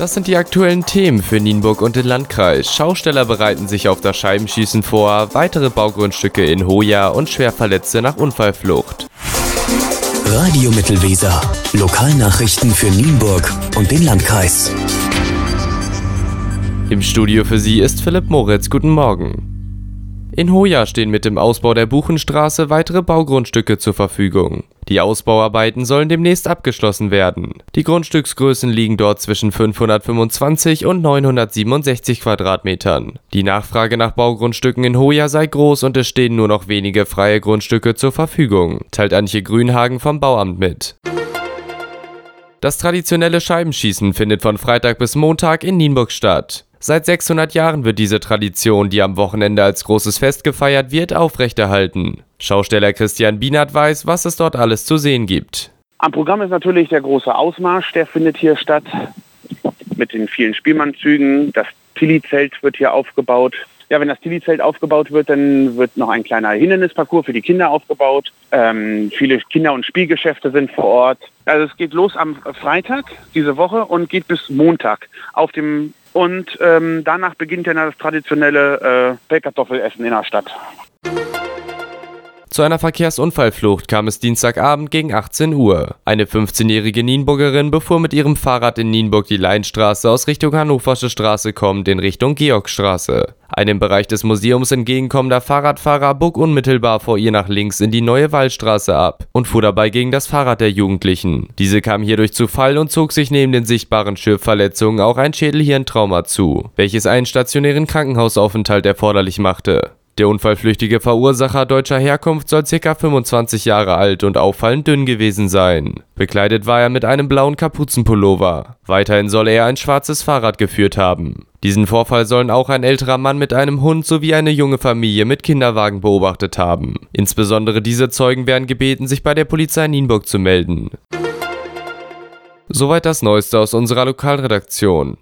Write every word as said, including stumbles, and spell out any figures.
Das sind die aktuellen Themen für Nienburg und den Landkreis. Schausteller bereiten sich auf das Scheibenschießen vor, weitere Baugrundstücke in Hoya und Schwerverletzte nach Unfallflucht. Radio Mittelweser. Lokalnachrichten für Nienburg und den Landkreis. Im Studio für Sie ist Philipp Moritz. Guten Morgen. In Hoya stehen mit dem Ausbau der Buchenstraße weitere Baugrundstücke zur Verfügung. Die Ausbauarbeiten sollen demnächst abgeschlossen werden. Die Grundstücksgrößen liegen dort zwischen fünfhundertfünfundzwanzig und neunhundertsiebenundsechzig Quadratmetern. Die Nachfrage nach Baugrundstücken in Hoya sei groß und es stehen nur noch wenige freie Grundstücke zur Verfügung, teilt Antje Grünhagen vom Bauamt mit. Das traditionelle Scheibenschießen findet von Freitag bis Montag in Nienburg statt. Seit sechshundert Jahren wird diese Tradition, die am Wochenende als großes Fest gefeiert wird, aufrechterhalten. Schausteller Christian Bienert weiß, was es dort alles zu sehen gibt. Am Programm ist natürlich der große Ausmarsch, der findet hier statt, mit den vielen Spielmannszügen. Das Tilly-Zelt wird hier aufgebaut. Ja, wenn das Tilly-Zelt aufgebaut wird, dann wird noch ein kleiner Hindernisparcours für die Kinder aufgebaut. Ähm, viele Kinder- und Spielgeschäfte sind vor Ort. Also es geht los am Freitag diese Woche und geht bis Montag auf dem Und ähm, danach beginnt dann das traditionelle äh, Pellkartoffelessen in der Stadt. Zu einer Verkehrsunfallflucht kam es Dienstagabend gegen achtzehn Uhr. Eine fünfzehnjährige Nienburgerin befuhr mit ihrem Fahrrad in Nienburg die Leinstraße aus Richtung Hannoversche Straße kommend in Richtung Georgstraße. Ein im Bereich des Museums entgegenkommender Fahrradfahrer bog unmittelbar vor ihr nach links in die Neue Wallstraße ab und fuhr dabei gegen das Fahrrad der Jugendlichen. Diese kam hierdurch zu Fall und zog sich neben den sichtbaren Schürfverletzungen auch ein Schädelhirntrauma zu, welches einen stationären Krankenhausaufenthalt erforderlich machte. Der unfallflüchtige Verursacher deutscher Herkunft soll ca. fünfundzwanzig Jahre alt und auffallend dünn gewesen sein. Bekleidet war er mit einem blauen Kapuzenpullover. Weiterhin soll er ein schwarzes Fahrrad geführt haben. Diesen Vorfall sollen auch ein älterer Mann mit einem Hund sowie eine junge Familie mit Kinderwagen beobachtet haben. Insbesondere diese Zeugen werden gebeten, sich bei der Polizei Nienburg zu melden. Soweit das Neueste aus unserer Lokalredaktion.